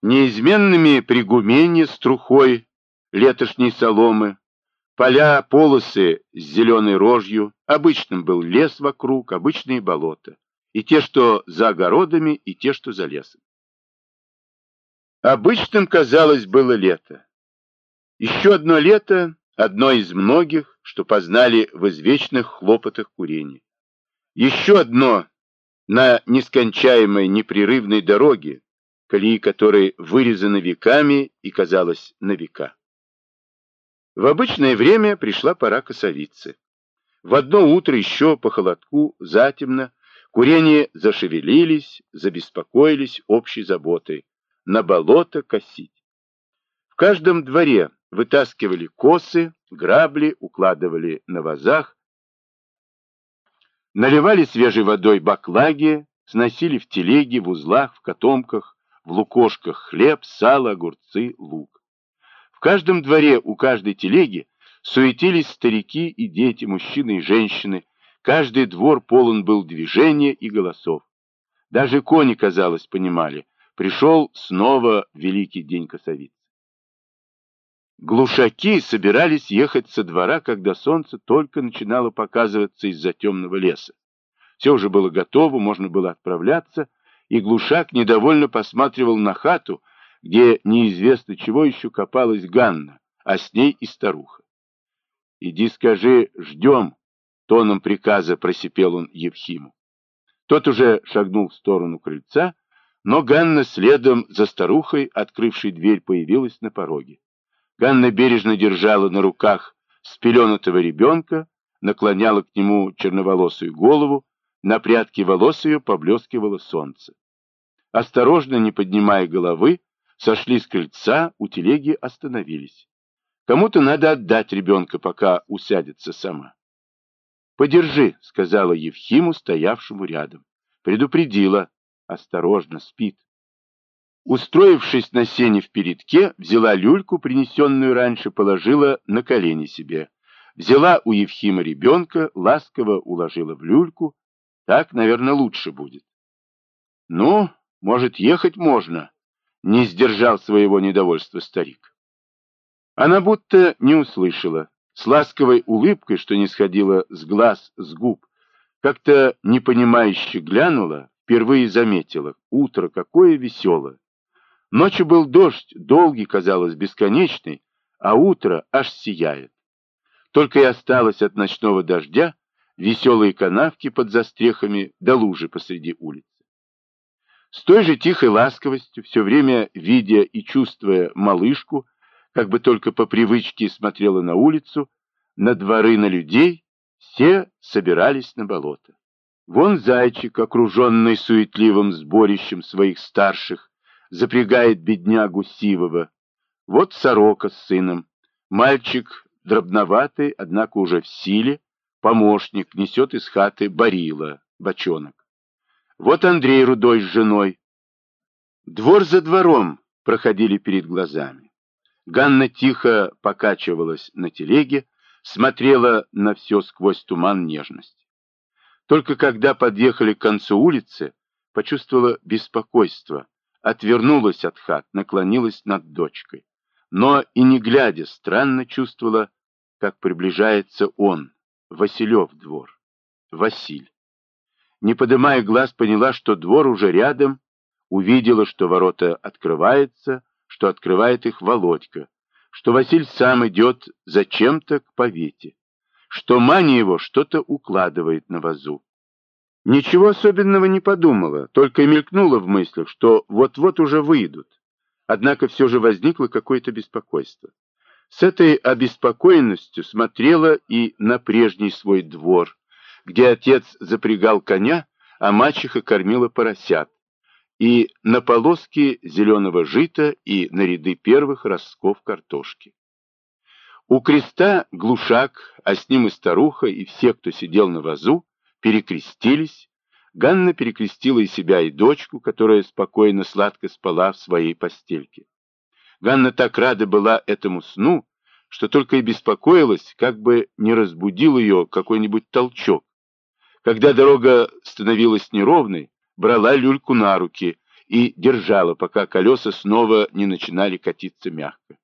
Неизменными пригуменья с трухой летошней соломы, поля, полосы с зеленой рожью, обычным был лес вокруг, обычные болота, и те, что за огородами, и те, что за лесом. Обычным, казалось, было лето. Еще одно лето, одно из многих, что познали в извечных хлопотах курения. Еще одно на нескончаемой непрерывной дороге, колеи которой вырезаны веками и, казалось, на века. В обычное время пришла пора косовицы. В одно утро еще по холодку, затемно, курения зашевелились, забеспокоились общей заботой. На болото косить. В каждом дворе вытаскивали косы, грабли, укладывали на вазах, наливали свежей водой баклаги, сносили в телеги, в узлах, в котомках, в лукошках хлеб, сало, огурцы, лук. В каждом дворе у каждой телеги суетились старики и дети, мужчины и женщины. Каждый двор полон был движения и голосов. Даже кони, казалось, понимали, пришел снова великий день косовицы. Глушаки собирались ехать со двора, когда солнце только начинало показываться из-за темного леса. Все уже было готово, можно было отправляться, и глушак недовольно посматривал на хату, где неизвестно чего еще копалась Ганна, а с ней и старуха. «Иди скажи, ждем», — тоном приказа просипел он Евхиму. Тот уже шагнул в сторону крыльца, но Ганна следом за старухой, открывшей дверь, появилась на пороге. Ганна бережно держала на руках спеленатого ребенка, наклоняла к нему черноволосую голову, на прядке волос ее поблескивало солнце. Осторожно, не поднимая головы, сошли с крыльца, у телеги остановились. Кому-то надо отдать ребенка, пока усядется сама. «Подержи», — сказала Евхиму, стоявшему рядом. Предупредила. Осторожно, спит. Устроившись на сене в передке, взяла люльку, принесенную раньше, положила на колени себе. Взяла у Евхима ребенка, ласково уложила в люльку. Так, наверное, лучше будет. «Ну, может, ехать можно», — не сдержал своего недовольства старик. Она будто не услышала. С ласковой улыбкой, что не сходила с глаз, с губ, как-то непонимающе глянула, впервые заметила. Утро какое веселое. Ночью был дождь, долгий, казалось, бесконечный, а утро аж сияет. Только и осталось от ночного дождя веселые канавки под застрехами да лужи посреди улицы. С той же тихой ласковостью, все время видя и чувствуя малышку, как бы только по привычке смотрела на улицу, на дворы, на людей, все собирались на болото. Вон зайчик, окруженный суетливым сборищем своих старших, запрягает беднягу сивого. Вот сорока с сыном. Мальчик дробноватый, однако уже в силе, помощник, несет из хаты барила, бочонок. Вот Андрей рудой с женой. Двор за двором проходили перед глазами. Ганна тихо покачивалась на телеге, смотрела на все сквозь туман нежности. Только когда подъехали к концу улицы, почувствовала беспокойство, отвернулась от хат, наклонилась над дочкой. Но и не глядя, странно чувствовала, как приближается он, Василев двор, Василь. Не поднимая глаз, поняла, что двор уже рядом, увидела, что ворота открываются, что открывает их Володька, что Василь сам идет зачем-то к повете, что Маня его что-то укладывает на вазу. Ничего особенного не подумала, только мелькнула в мыслях, что вот-вот уже выйдут. Однако все же возникло какое-то беспокойство. С этой обеспокоенностью смотрела и на прежний свой двор, где отец запрягал коня, а мачеха кормила поросят, и на полоски зеленого жита, и на ряды первых ростков картошки. У креста глушак, а с ним и старуха, и все, кто сидел на вазу, перекрестились. Ганна перекрестила и себя, и дочку, которая спокойно, сладко спала в своей постельке. Ганна так рада была этому сну, что только и беспокоилась, как бы не разбудил ее какой-нибудь толчок. Когда дорога становилась неровной, брала люльку на руки и держала, пока колеса снова не начинали катиться мягко.